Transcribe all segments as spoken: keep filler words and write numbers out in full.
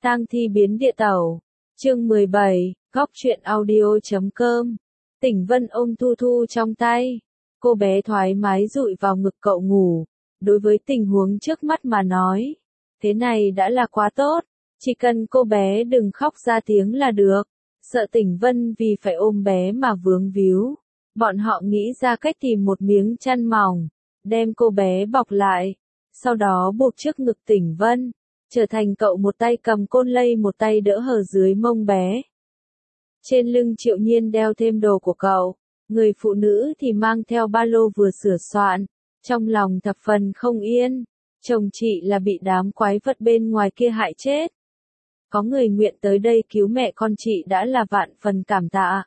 Tang thi biến địa tẩu. Chương mười bảy, góc truyện audio chấm com. Tỉnh Vân ôm Thu Thu trong tay. Cô bé thoải mái dụi vào ngực cậu ngủ. Đối với tình huống trước mắt mà nói, thế này đã là quá tốt. Chỉ cần cô bé đừng khóc ra tiếng là được. Sợ Tỉnh Vân vì phải ôm bé mà vướng víu. Bọn họ nghĩ ra cách tìm một miếng chăn mỏng, đem cô bé bọc lại. Sau đó buộc trước ngực Tỉnh Vân. Trở thành cậu một tay cầm côn lây một tay đỡ hở dưới mông bé. Trên lưng Triệu Nhiên đeo thêm đồ của cậu, người phụ nữ thì mang theo ba lô vừa sửa soạn, trong lòng thập phần không yên, chồng chị là bị đám quái vật bên ngoài kia hại chết. Có người nguyện tới đây cứu mẹ con chị đã là vạn phần cảm tạ.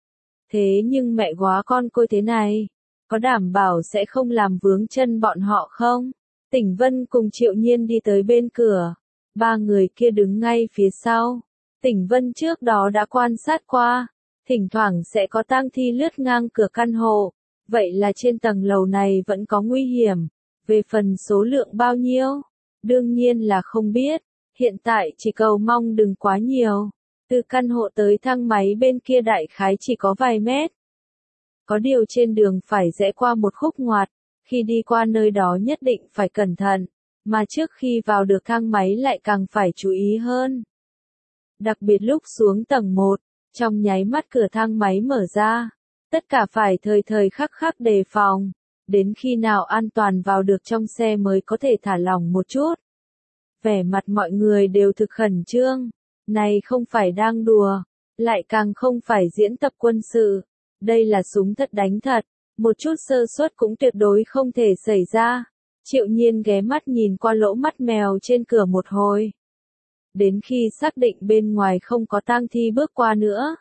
Thế nhưng mẹ góa con côi thế này, có đảm bảo sẽ không làm vướng chân bọn họ không? Tỉnh Vân cùng Triệu Nhiên đi tới bên cửa, ba người kia đứng ngay phía sau. Tỉnh Vân trước đó đã quan sát qua, thỉnh thoảng sẽ có tang thi lướt ngang cửa căn hộ, vậy là trên tầng lầu này vẫn có nguy hiểm. Về phần số lượng bao nhiêu, đương nhiên là không biết, hiện tại chỉ cầu mong đừng quá nhiều. Từ căn hộ tới thang máy bên kia đại khái chỉ có vài mét. Có điều trên đường phải rẽ qua một khúc ngoặt. Khi đi qua nơi đó nhất định phải cẩn thận, mà trước khi vào được thang máy lại càng phải chú ý hơn. Đặc biệt lúc xuống tầng một, trong nháy mắt cửa thang máy mở ra, tất cả phải thời thời khắc khắc đề phòng, đến khi nào an toàn vào được trong xe mới có thể thả lỏng một chút. Vẻ mặt mọi người đều thực khẩn trương, này không phải đang đùa, lại càng không phải diễn tập quân sự, đây là súng thật đánh thật. Một chút sơ suất cũng tuyệt đối không thể xảy ra. Triệu Nhiên ghé mắt nhìn qua lỗ mắt mèo trên cửa một hồi. Đến khi xác định bên ngoài không có tang thi bước qua nữa,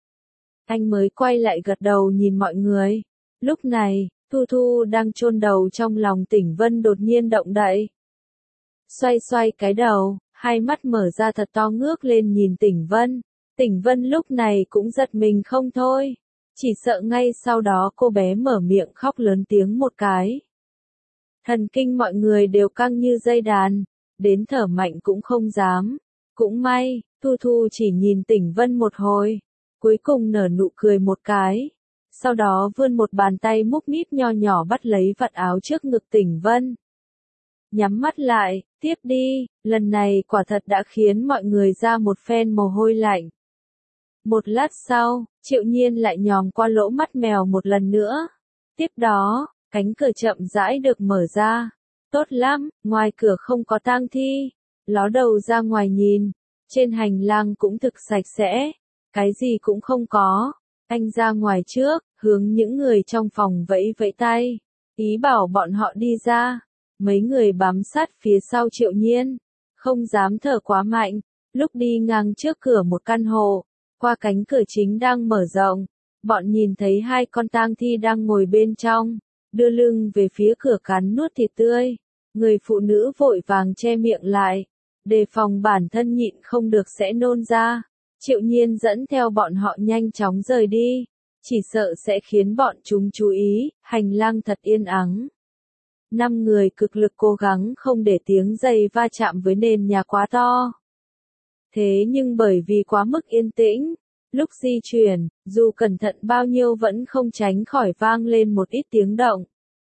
anh mới quay lại gật đầu nhìn mọi người. Lúc này, Thu Thu đang chôn đầu trong lòng Tỉnh Vân đột nhiên động đậy. Xoay xoay cái đầu, hai mắt mở ra thật to ngước lên nhìn Tỉnh Vân. Tỉnh Vân lúc này cũng giật mình không thôi. Chỉ sợ ngay sau đó cô bé mở miệng khóc lớn tiếng một cái. Thần kinh mọi người đều căng như dây đàn, đến thở mạnh cũng không dám. Cũng may, Thu Thu chỉ nhìn Tỉnh Vân một hồi, cuối cùng nở nụ cười một cái. Sau đó vươn một bàn tay múc míp nho nhỏ bắt lấy vạt áo trước ngực Tỉnh Vân. Nhắm mắt lại, tiếp đi, lần này quả thật đã khiến mọi người ra một phen mồ hôi lạnh. Một lát sau, Triệu Nhiên lại nhòm qua lỗ mắt mèo một lần nữa. Tiếp đó, cánh cửa chậm rãi được mở ra. Tốt lắm, ngoài cửa không có tang thi. Ló đầu ra ngoài nhìn, trên hành lang cũng thực sạch sẽ, cái gì cũng không có. Anh ra ngoài trước, hướng những người trong phòng vẫy vẫy tay, ý bảo bọn họ đi ra. Mấy người bám sát phía sau Triệu Nhiên, không dám thở quá mạnh. Lúc đi ngang trước cửa một căn hộ, qua cánh cửa chính đang mở rộng, bọn nhìn thấy hai con tang thi đang ngồi bên trong, đưa lưng về phía cửa cắn nuốt thịt tươi. Người phụ nữ vội vàng che miệng lại, đề phòng bản thân nhịn không được sẽ nôn ra. Triệu Nhiên dẫn theo bọn họ nhanh chóng rời đi, chỉ sợ sẽ khiến bọn chúng chú ý. Hành lang thật yên ắng. Năm người cực lực cố gắng không để tiếng giày va chạm với nền nhà quá to. Thế nhưng bởi vì quá mức yên tĩnh, lúc di chuyển, dù cẩn thận bao nhiêu vẫn không tránh khỏi vang lên một ít tiếng động.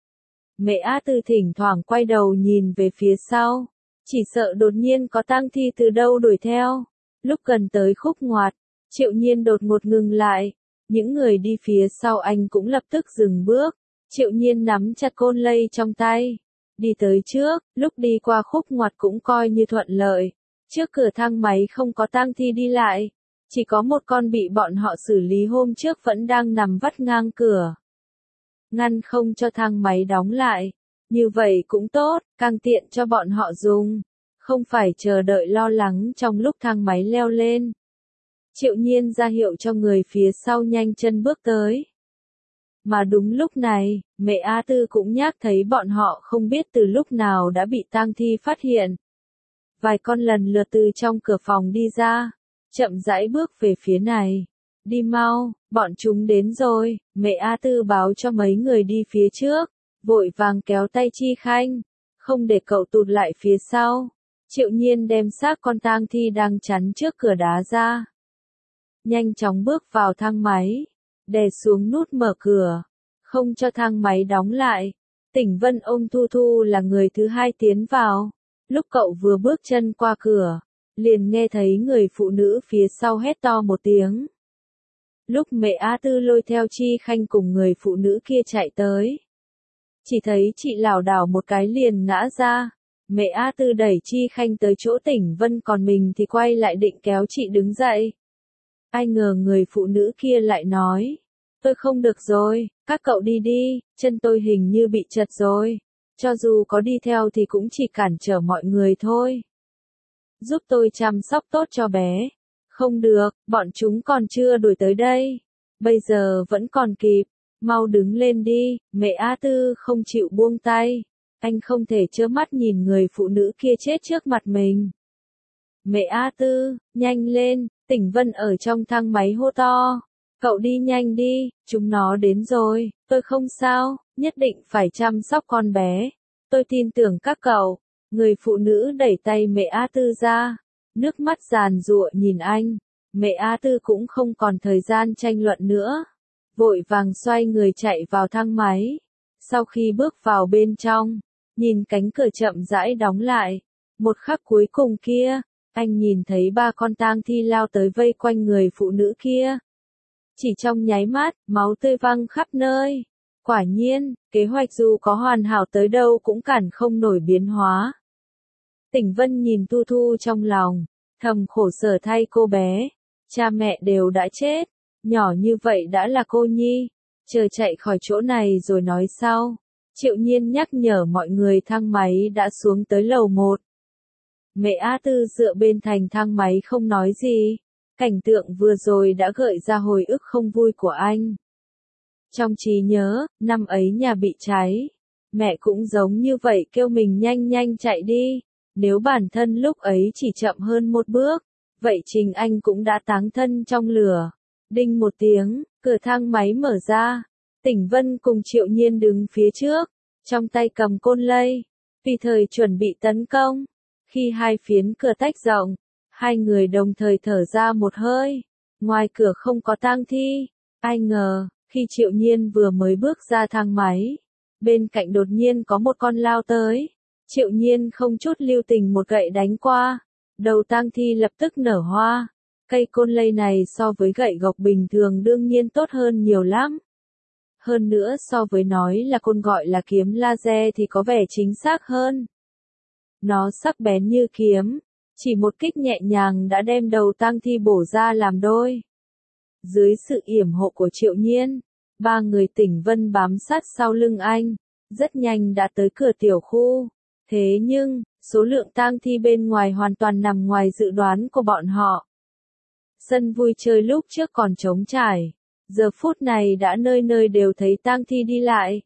Mẹ Á Tư thỉnh thoảng quay đầu nhìn về phía sau, chỉ sợ đột nhiên có tang thi từ đâu đuổi theo. Lúc gần tới khúc ngoặt, Triệu Nhiên đột ngột ngừng lại, những người đi phía sau anh cũng lập tức dừng bước. Triệu Nhiên nắm chặt côn lây trong tay, đi tới trước, lúc đi qua khúc ngoặt cũng coi như thuận lợi. Trước cửa thang máy không có tang thi đi lại, chỉ có một con bị bọn họ xử lý hôm trước vẫn đang nằm vắt ngang cửa. Ngăn không cho thang máy đóng lại, như vậy cũng tốt, càng tiện cho bọn họ dùng, không phải chờ đợi lo lắng trong lúc thang máy leo lên. Triệu Nhiên ra hiệu cho người phía sau nhanh chân bước tới. Mà đúng lúc này, mẹ A Tư cũng nhác thấy bọn họ không biết từ lúc nào đã bị tang thi phát hiện. Vài con lần lượt từ trong cửa phòng đi ra, chậm rãi bước về phía này. Đi mau, bọn chúng đến rồi, mẹ A Tư báo cho mấy người đi phía trước, vội vàng kéo tay Chi Khanh, không để cậu tụt lại phía sau. Triệu Nhiên đem xác con tang thi đang chắn trước cửa đá ra. Nhanh chóng bước vào thang máy, đè xuống nút mở cửa, không cho thang máy đóng lại. Tỉnh Vân ôm Thu Thu là người thứ hai tiến vào. Lúc cậu vừa bước chân qua cửa, liền nghe thấy người phụ nữ phía sau hét to một tiếng. Lúc mẹ A Tư lôi theo Chi Khanh cùng người phụ nữ kia chạy tới, chỉ thấy chị lảo đảo một cái liền ngã ra. Mẹ A Tư đẩy Chi Khanh tới chỗ Tỉnh Vân, còn mình thì quay lại định kéo chị đứng dậy. Ai ngờ người phụ nữ kia lại nói, tôi không được rồi, các cậu đi đi, chân tôi hình như bị trật rồi. Cho dù có đi theo thì cũng chỉ cản trở mọi người thôi. Giúp tôi chăm sóc tốt cho bé. Không được, bọn chúng còn chưa đuổi tới đây. Bây giờ vẫn còn kịp, mau đứng lên đi. Mẹ A Tư không chịu buông tay. Anh không thể trơ mắt nhìn người phụ nữ kia chết trước mặt mình. Mẹ A Tư, nhanh lên, Tỉnh Vân ở trong thang máy hô to. Cậu đi nhanh đi, chúng nó đến rồi, tôi không sao, nhất định phải chăm sóc con bé. Tôi tin tưởng các cậu. Người phụ nữ đẩy tay mẹ A Tư ra, nước mắt giàn giụa nhìn anh. Mẹ A Tư cũng không còn thời gian tranh luận nữa, vội vàng xoay người chạy vào thang máy. Sau khi bước vào bên trong, nhìn cánh cửa chậm rãi đóng lại, một khắc cuối cùng kia, anh nhìn thấy ba con tang thi lao tới vây quanh người phụ nữ kia. Chỉ trong nháy mắt, máu tươi văng khắp nơi. Quả nhiên, kế hoạch dù có hoàn hảo tới đâu cũng cản không nổi biến hóa. Tỉnh Vân nhìn Thu Thu trong lòng, thầm khổ sở thay cô bé. Cha mẹ đều đã chết, nhỏ như vậy đã là cô nhi. Chờ chạy khỏi chỗ này rồi nói sau. Triệu Nhiên nhắc nhở mọi người thang máy đã xuống tới lầu một. Mẹ A Tư dựa bên thành thang máy không nói gì. Cảnh tượng vừa rồi đã gợi ra hồi ức không vui của anh. Trong trí nhớ, năm ấy nhà bị cháy. Mẹ cũng giống như vậy kêu mình nhanh nhanh chạy đi. Nếu bản thân lúc ấy chỉ chậm hơn một bước, vậy Trình Anh cũng đã táng thân trong lửa. Đinh một tiếng, cửa thang máy mở ra. Tỉnh Vân cùng Triệu Nhiên đứng phía trước, trong tay cầm côn lây, vì thời chuẩn bị tấn công. Khi hai phiến cửa tách rộng, hai người đồng thời thở ra một hơi. Ngoài cửa không có tang thi. Ai ngờ, khi Triệu Nhiên vừa mới bước ra thang máy, bên cạnh đột nhiên có một con lao tới. Triệu Nhiên không chút lưu tình một gậy đánh qua, đầu tang thi lập tức nở hoa. Cây côn lây này so với gậy gộc bình thường đương nhiên tốt hơn nhiều lắm. Hơn nữa so với nói là côn gọi là kiếm laser thì có vẻ chính xác hơn. Nó sắc bén như kiếm, chỉ một kích nhẹ nhàng đã đem đầu tang thi bổ ra làm đôi. Dưới sự yểm hộ của Triệu Nhiên, ba người Tỉnh Vân bám sát sau lưng anh, rất nhanh đã tới cửa tiểu khu. Thế nhưng, số lượng tang thi bên ngoài hoàn toàn nằm ngoài dự đoán của bọn họ. Sân vui chơi lúc trước còn trống trải, giờ phút này đã nơi nơi đều thấy tang thi đi lại.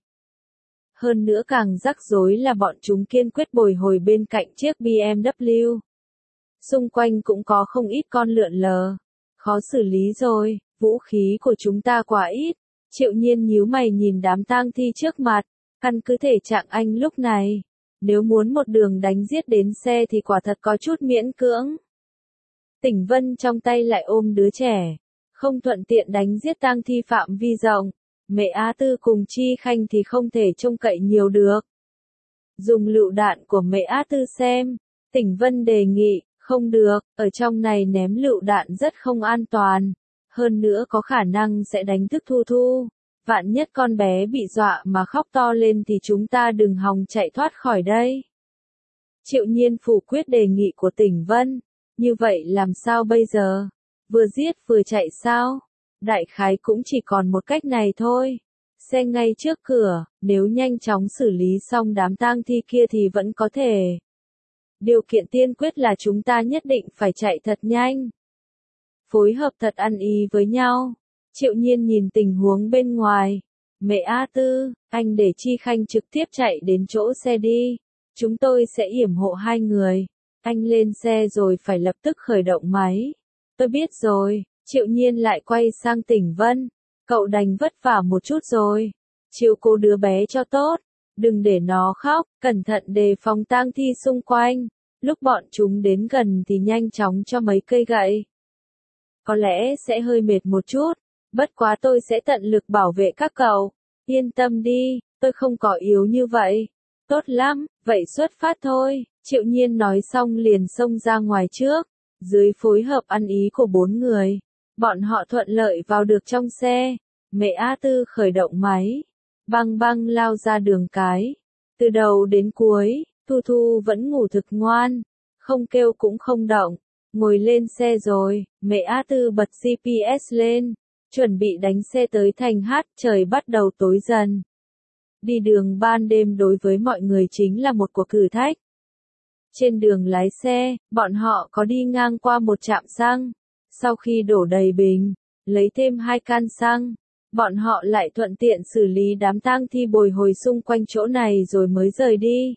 Hơn nữa càng rắc rối là bọn chúng kiên quyết bồi hồi bên cạnh chiếc bê em vê. Xung quanh cũng có không ít con lượn lờ. Khó xử lý rồi, vũ khí của chúng ta quá ít. Triệu Nhiên nhíu mày nhìn đám tang thi trước mặt, căn cứ thể trạng anh lúc này. Nếu muốn một đường đánh giết đến xe thì quả thật có chút miễn cưỡng. Tỉnh Vân trong tay lại ôm đứa trẻ, không thuận tiện đánh giết tang thi phạm vi rộng. Mẹ A Tư cùng Chi Khanh thì không thể trông cậy nhiều được. Dùng lựu đạn của mẹ A Tư xem. Tỉnh Vân đề nghị, không được, ở trong này ném lựu đạn rất không an toàn. Hơn nữa có khả năng sẽ đánh thức Thu Thu. Vạn nhất con bé bị dọa mà khóc to lên thì chúng ta đừng hòng chạy thoát khỏi đây. Triệu Nhiên phủ quyết đề nghị của Tỉnh Vân. Như vậy làm sao bây giờ? Vừa giết vừa chạy sao? Đại khái cũng chỉ còn một cách này thôi. Xe ngay trước cửa, nếu nhanh chóng xử lý xong đám tang thi kia thì vẫn có thể. Điều kiện tiên quyết là chúng ta nhất định phải chạy thật nhanh. Phối hợp thật ăn ý với nhau. Triệu Nhiên nhìn tình huống bên ngoài. Mẹ A Tư, anh để Chi Khanh trực tiếp chạy đến chỗ xe đi. Chúng tôi sẽ yểm hộ hai người. Anh lên xe rồi phải lập tức khởi động máy. Tôi biết rồi. Triệu Nhiên lại quay sang Tỉnh Vân. Cậu đành vất vả một chút rồi. Chiếu cố đứa bé cho tốt. Đừng để nó khóc, cẩn thận đề phòng tang thi xung quanh. Lúc bọn chúng đến gần thì nhanh chóng cho mấy cây gậy. Có lẽ sẽ hơi mệt một chút, bất quá tôi sẽ tận lực bảo vệ các cậu. Yên tâm đi, tôi không có yếu như vậy. Tốt lắm, vậy xuất phát thôi. Triệu Nhiên nói xong liền xông ra ngoài trước. Dưới phối hợp ăn ý của bốn người, bọn họ thuận lợi vào được trong xe. Mẹ A Tư khởi động máy. Băng băng lao ra đường cái. Từ đầu đến cuối, Thu Thu vẫn ngủ thực ngoan. Không kêu cũng không động. Ngồi lên xe rồi, mẹ A Tư bật giê pê ét lên. Chuẩn bị đánh xe tới thành hát, trời bắt đầu tối dần. Đi đường ban đêm đối với mọi người chính là một cuộc thử thách. Trên đường lái xe, bọn họ có đi ngang qua một trạm xăng. Sau khi đổ đầy bình, lấy thêm hai can xăng, bọn họ lại thuận tiện xử lý đám tang thi bồi hồi xung quanh chỗ này rồi mới rời đi.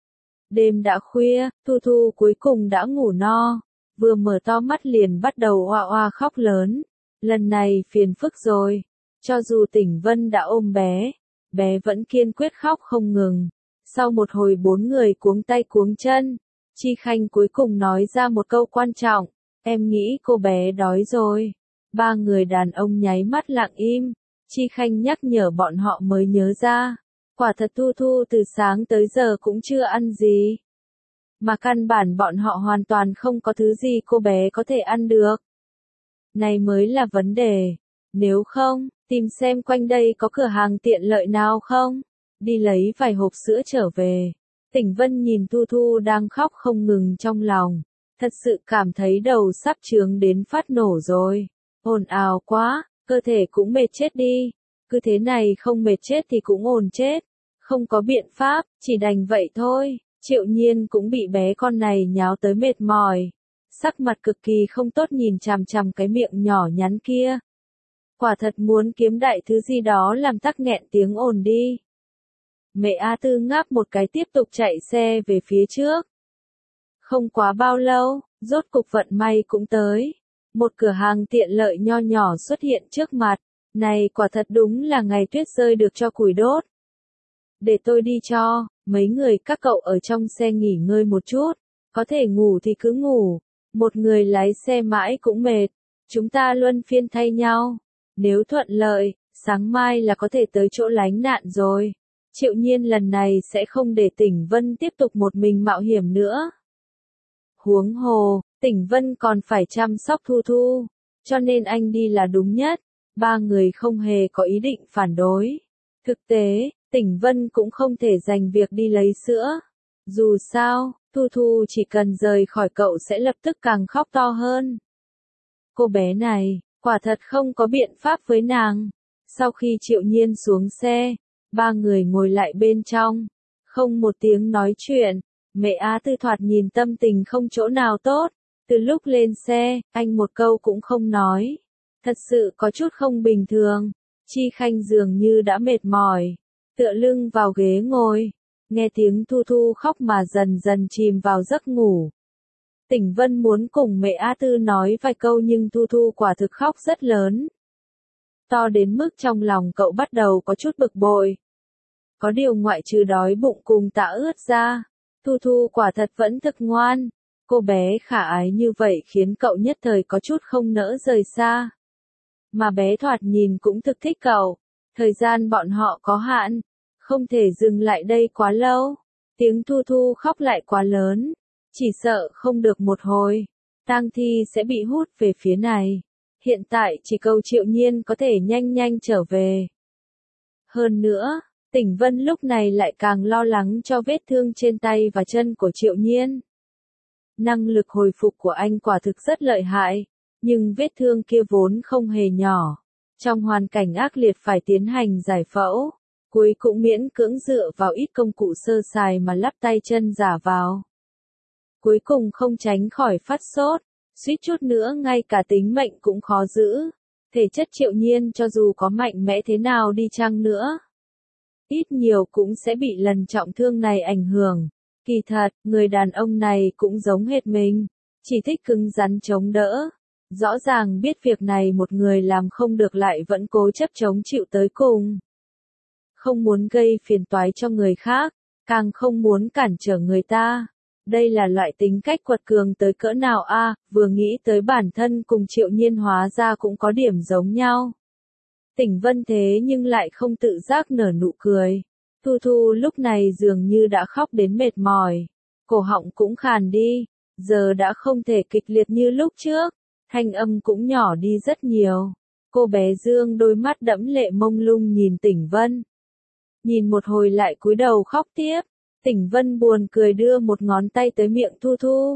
Đêm đã khuya, Thu Thu cuối cùng đã ngủ no, vừa mở to mắt liền bắt đầu oa oa khóc lớn. Lần này phiền phức rồi, cho dù Tỉnh Vân đã ôm bé, bé vẫn kiên quyết khóc không ngừng. Sau một hồi bốn người cuống tay cuống chân, Chi Khanh cuối cùng nói ra một câu quan trọng, em nghĩ cô bé đói rồi. Ba người đàn ông nháy mắt lặng im, Chi Khanh nhắc nhở bọn họ mới nhớ ra. Quả thật Thu Thu từ sáng tới giờ cũng chưa ăn gì. Mà căn bản bọn họ hoàn toàn không có thứ gì cô bé có thể ăn được. Này mới là vấn đề. Nếu không, tìm xem quanh đây có cửa hàng tiện lợi nào không. Đi lấy vài hộp sữa trở về. Tỉnh Vân nhìn Thu Thu đang khóc không ngừng trong lòng. Thật sự cảm thấy đầu sắp chướng đến phát nổ rồi. Ồn ào quá, cơ thể cũng mệt chết đi. Cứ thế này không mệt chết thì cũng ồn chết. Không có biện pháp, chỉ đành vậy thôi. Triệu Nhiên cũng bị bé con này nháo tới mệt mỏi. Sắc mặt cực kỳ không tốt nhìn chằm chằm cái miệng nhỏ nhắn kia. Quả thật muốn kiếm đại thứ gì đó làm tắc nghẹn tiếng ồn đi. Mẹ A Tư ngáp một cái tiếp tục chạy xe về phía trước. Không quá bao lâu, rốt cục vận may cũng tới. Một cửa hàng tiện lợi nho nhỏ xuất hiện trước mặt. Này quả thật đúng là ngày tuyết rơi được cho củi đốt. Để tôi đi cho, mấy người các cậu ở trong xe nghỉ ngơi một chút. Có thể ngủ thì cứ ngủ. Một người lái xe mãi cũng mệt. Chúng ta luân phiên thay nhau. Nếu thuận lợi, sáng mai là có thể tới chỗ lánh nạn rồi. Triệu Nhiên lần này sẽ không để Tỉnh Vân tiếp tục một mình mạo hiểm nữa. Huống hồ, Tỉnh Vân còn phải chăm sóc Thu Thu, cho nên anh đi là đúng nhất. Ba người không hề có ý định phản đối. Thực tế, Tỉnh Vân cũng không thể dành việc đi lấy sữa. Dù sao, Thu Thu chỉ cần rời khỏi cậu sẽ lập tức càng khóc to hơn. Cô bé này, quả thật không có biện pháp với nàng. Sau khi Triệu Nhiên xuống xe, ba người ngồi lại bên trong, không một tiếng nói chuyện. Mẹ Á Tư thoạt nhìn tâm tình không chỗ nào tốt. Từ lúc lên xe, anh một câu cũng không nói. Thật sự có chút không bình thường. Chi Khanh dường như đã mệt mỏi, tựa lưng vào ghế ngồi, nghe tiếng Thu Thu khóc mà dần dần chìm vào giấc ngủ. Tỉnh Vân muốn cùng mẹ A Tư nói vài câu nhưng Thu Thu quả thực khóc rất lớn. To đến mức trong lòng cậu bắt đầu có chút bực bội. Có điều ngoại trừ đói bụng cùng tã ướt ra, Thu Thu quả thật vẫn thực ngoan. Cô bé khả ái như vậy khiến cậu nhất thời có chút không nỡ rời xa. Mà bé thoạt nhìn cũng thực thích cậu. Thời gian bọn họ có hạn, không thể dừng lại đây quá lâu. Tiếng Thu Thu khóc lại quá lớn, chỉ sợ không được một hồi, tang thi sẽ bị hút về phía này. Hiện tại chỉ cầu Triệu Nhiên có thể nhanh nhanh trở về. Hơn nữa, Tỉnh Vân lúc này lại càng lo lắng cho vết thương trên tay và chân của Triệu Nhiên. Năng lực hồi phục của anh quả thực rất lợi hại, nhưng vết thương kia vốn không hề nhỏ. Trong hoàn cảnh ác liệt phải tiến hành giải phẫu, cuối cũng miễn cưỡng dựa vào ít công cụ sơ sài mà lắp tay chân giả vào. Cuối cùng không tránh khỏi phát sốt, suýt chút nữa ngay cả tính mệnh cũng khó giữ. Thể chất Triệu Nhiên cho dù có mạnh mẽ thế nào đi chăng nữa, ít nhiều cũng sẽ bị lần trọng thương này ảnh hưởng. Kỳ thật, người đàn ông này cũng giống hệt mình, chỉ thích cứng rắn chống đỡ. Rõ ràng biết việc này một người làm không được lại vẫn cố chấp chống chịu tới cùng. Không muốn gây phiền toái cho người khác, càng không muốn cản trở người ta. Đây là loại tính cách quật cường tới cỡ nào a, à, vừa nghĩ tới bản thân cùng Triệu Nhiên hóa ra cũng có điểm giống nhau. Tỉnh Vân thế nhưng lại không tự giác nở nụ cười. Thu Thu lúc này dường như đã khóc đến mệt mỏi. Cổ họng cũng khàn đi, giờ đã không thể kịch liệt như lúc trước, thanh âm cũng nhỏ đi rất nhiều. Cô bé dương đôi mắt đẫm lệ mông lung nhìn Tỉnh Vân. Nhìn một hồi lại cúi đầu khóc tiếp. Tỉnh Vân buồn cười đưa một ngón tay tới miệng Thu Thu.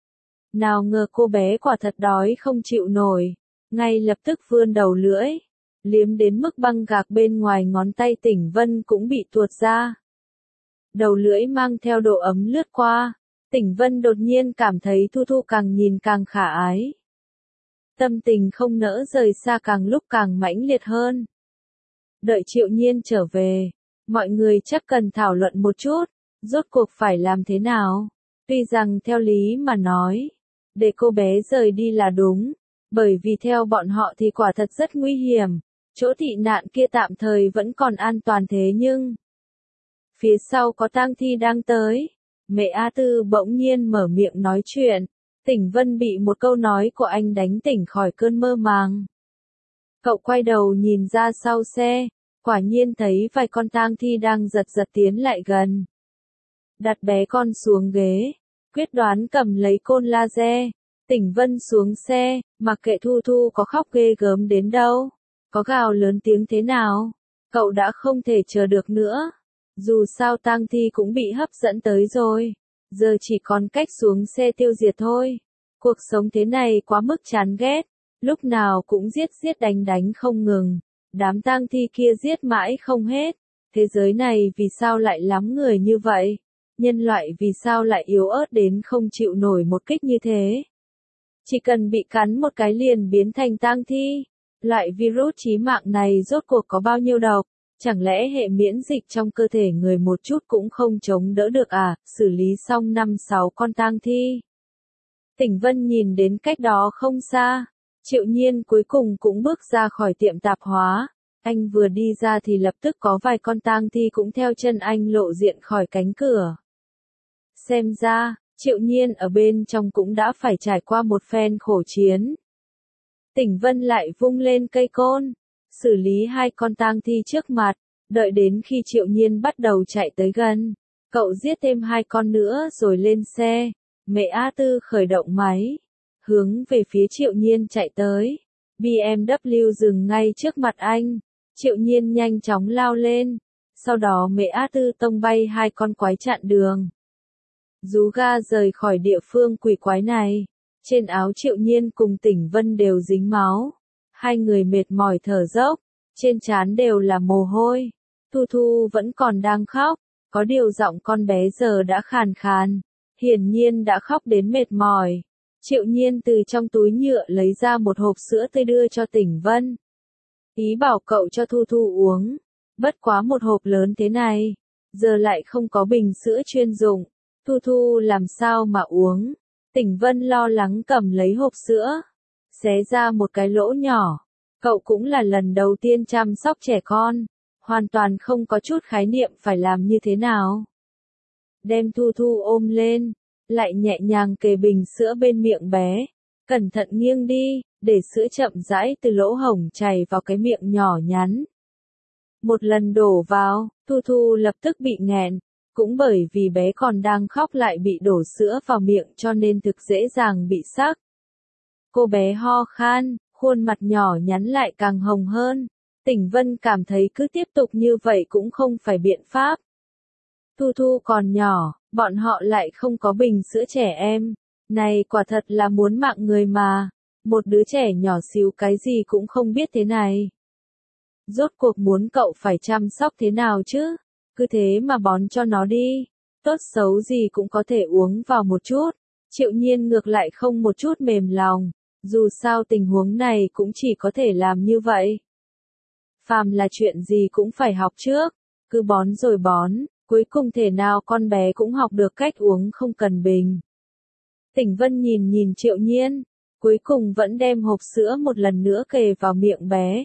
Nào ngờ cô bé quả thật đói không chịu nổi, ngay lập tức vươn đầu lưỡi, liếm đến mức băng gạc bên ngoài ngón tay Tỉnh Vân cũng bị tuột ra. Đầu lưỡi mang theo độ ấm lướt qua, Tỉnh Vân đột nhiên cảm thấy Thu Thu càng nhìn càng khả ái. Tâm tình không nỡ rời xa càng lúc càng mãnh liệt hơn. Đợi Triệu Nhiên trở về, mọi người chắc cần thảo luận một chút, rốt cuộc phải làm thế nào. Tuy rằng theo lý mà nói, để cô bé rời đi là đúng, bởi vì theo bọn họ thì quả thật rất nguy hiểm, chỗ thị nạn kia tạm thời vẫn còn an toàn thế nhưng... Phía sau có tang thi đang tới, mẹ A Tư bỗng nhiên mở miệng nói chuyện, Tỉnh Vân bị một câu nói của anh đánh tỉnh khỏi cơn mơ màng. Cậu quay đầu nhìn ra sau xe, quả nhiên thấy vài con tang thi đang giật giật tiến lại gần. Đặt bé con xuống ghế, quyết đoán cầm lấy côn laser, Tỉnh Vân xuống xe, mặc kệ Thu Thu có khóc ghê gớm đến đâu, có gào lớn tiếng thế nào, cậu đã không thể chờ được nữa. Dù sao tang thi cũng bị hấp dẫn tới rồi, giờ chỉ còn cách xuống xe tiêu diệt thôi. Cuộc sống thế này quá mức chán ghét, lúc nào cũng giết giết đánh đánh không ngừng, đám tang thi kia giết mãi không hết. Thế giới này vì sao lại lắm người như vậy? Nhân loại vì sao lại yếu ớt đến không chịu nổi một kích như thế? Chỉ cần bị cắn một cái liền biến thành tang thi. Loại virus chí mạng này rốt cuộc có bao nhiêu độc? Chẳng lẽ hệ miễn dịch trong cơ thể người một chút cũng không chống đỡ được à? Xử lý xong năm sáu con tang thi. Tỉnh Vân nhìn đến cách đó không xa. Triệu Nhiên cuối cùng cũng bước ra khỏi tiệm tạp hóa. Anh vừa đi ra thì lập tức có vài con tang thi cũng theo chân anh lộ diện khỏi cánh cửa. Xem ra, Triệu Nhiên ở bên trong cũng đã phải trải qua một phen khổ chiến. Tỉnh Vân lại vung lên cây côn, xử lý hai con tang thi trước mặt, đợi đến khi Triệu Nhiên bắt đầu chạy tới gần. Cậu giết thêm hai con nữa rồi lên xe, mẹ A Tư khởi động máy, hướng về phía Triệu Nhiên chạy tới. bê em vê dừng ngay trước mặt anh, Triệu Nhiên nhanh chóng lao lên, sau đó mẹ A Tư tông bay hai con quái chặn đường. Rú ga rời khỏi địa phương quỷ quái này, trên áo Triệu Nhiên cùng Tỉnh Vân đều dính máu. Hai người mệt mỏi thở dốc, trên trán đều là mồ hôi. Thu Thu vẫn còn đang khóc, có điều giọng con bé giờ đã khàn khàn, hiển nhiên đã khóc đến mệt mỏi. Triệu Nhiên từ trong túi nhựa lấy ra một hộp sữa tươi đưa cho Tỉnh Vân. Ý bảo cậu cho Thu Thu uống, bất quá một hộp lớn thế này, giờ lại không có bình sữa chuyên dụng, Thu Thu làm sao mà uống. Tỉnh Vân lo lắng cầm lấy hộp sữa, xé ra một cái lỗ nhỏ. Cậu cũng là lần đầu tiên chăm sóc trẻ con, hoàn toàn không có chút khái niệm phải làm như thế nào. Đem Thu Thu ôm lên, lại nhẹ nhàng kề bình sữa bên miệng bé, cẩn thận nghiêng đi, để sữa chậm rãi từ lỗ hổng chảy vào cái miệng nhỏ nhắn. Một lần đổ vào, Thu Thu lập tức bị nghẹn, cũng bởi vì bé còn đang khóc lại bị đổ sữa vào miệng cho nên thực dễ dàng bị sặc. Cô bé ho khan, khuôn mặt nhỏ nhắn lại càng hồng hơn. Tỉnh Vân cảm thấy cứ tiếp tục như vậy cũng không phải biện pháp. Thu Thu còn nhỏ, bọn họ lại không có bình sữa trẻ em. Này quả thật là muốn mạng người mà. Một đứa trẻ nhỏ xíu cái gì cũng không biết thế này. Rốt cuộc muốn cậu phải chăm sóc thế nào chứ? Cứ thế mà bón cho nó đi. Tốt xấu gì cũng có thể uống vào một chút. Triệu Nhiên ngược lại không một chút mềm lòng. Dù sao tình huống này cũng chỉ có thể làm như vậy. Phàm là chuyện gì cũng phải học trước. Cứ bón rồi bón, cuối cùng thể nào con bé cũng học được cách uống không cần bình. Tỉnh Vân nhìn nhìn Triệu Nhiên, cuối cùng vẫn đem hộp sữa một lần nữa kề vào miệng bé.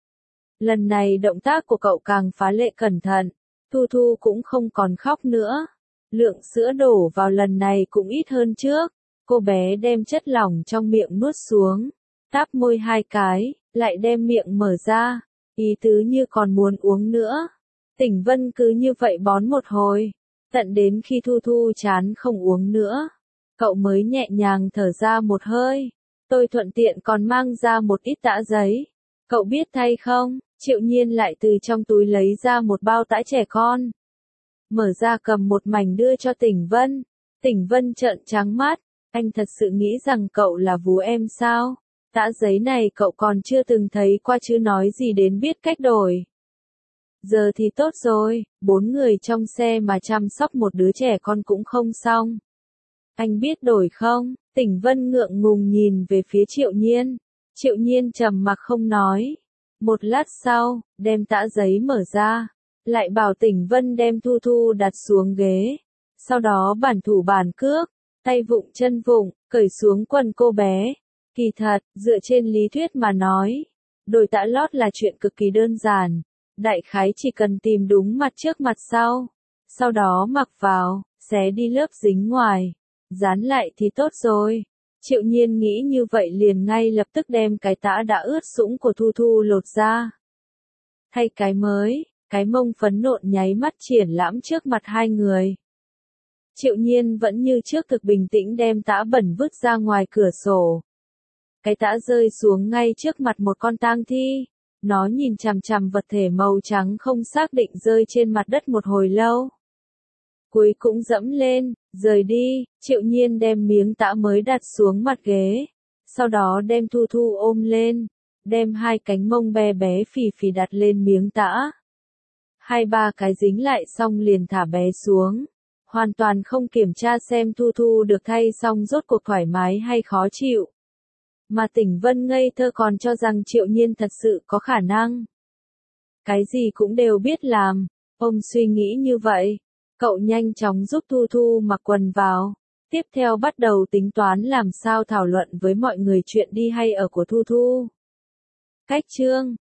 Lần này động tác của cậu càng phá lệ cẩn thận, Thu Thu cũng không còn khóc nữa. Lượng sữa đổ vào lần này cũng ít hơn trước. Cô bé đem chất lỏng trong miệng nuốt xuống, táp môi hai cái, lại đem miệng mở ra, ý tứ như còn muốn uống nữa. Tỉnh Vân cứ như vậy bón một hồi, tận đến khi Thu Thu chán không uống nữa, cậu mới nhẹ nhàng thở ra một hơi. Tôi thuận tiện còn mang ra một ít tã giấy. Cậu biết thay không? Triệu Nhiên lại từ trong túi lấy ra một bao tã trẻ con. Mở ra cầm một mảnh đưa cho Tỉnh Vân. Tỉnh Vân trợn trắng mắt. Anh thật sự nghĩ rằng cậu là vú em sao? Tã giấy này cậu còn chưa từng thấy qua chứ nói gì đến biết cách đổi. Giờ thì tốt rồi, bốn người trong xe mà chăm sóc một đứa trẻ con cũng không xong. Anh biết đổi không? Tỉnh Vân ngượng ngùng nhìn về phía Triệu Nhiên. Triệu Nhiên trầm mặc không nói. Một lát sau, đem tã giấy mở ra. Lại bảo Tỉnh Vân đem Thu Thu đặt xuống ghế. Sau đó bản thủ bản cước, tay vụng chân vụng, cởi xuống quần cô bé. Kỳ thật, dựa trên lý thuyết mà nói, đổi tã lót là chuyện cực kỳ đơn giản. Đại khái chỉ cần tìm đúng mặt trước mặt sau. Sau đó mặc vào, xé đi lớp dính ngoài. Dán lại thì tốt rồi. Triệu Nhiên nghĩ như vậy liền ngay lập tức đem cái tã đã ướt sũng của Thu Thu lột ra. Thay cái mới, cái mông phấn nộn nháy mắt triển lãm trước mặt hai người. Triệu Nhiên vẫn như trước thực bình tĩnh đem tã bẩn vứt ra ngoài cửa sổ. Cái tã rơi xuống ngay trước mặt một con tang thi. Nó nhìn chằm chằm vật thể màu trắng không xác định rơi trên mặt đất một hồi lâu. Cuối cũng dẫm lên, rời đi. Triệu Nhiên đem miếng tã mới đặt xuống mặt ghế. Sau đó đem Thu Thu ôm lên. Đem hai cánh mông bé bé phì phì đặt lên miếng tã. Hai ba cái dính lại xong liền thả bé xuống. Hoàn toàn không kiểm tra xem Thu Thu được thay xong rốt cuộc thoải mái hay khó chịu. Mà Tỉnh Vân ngây thơ còn cho rằng Triệu Nhiên thật sự có khả năng. Cái gì cũng đều biết làm. Ông suy nghĩ như vậy. Cậu nhanh chóng giúp Thu Thu mặc quần vào. Tiếp theo bắt đầu tính toán làm sao thảo luận với mọi người chuyện đi hay ở của Thu Thu. Cách chương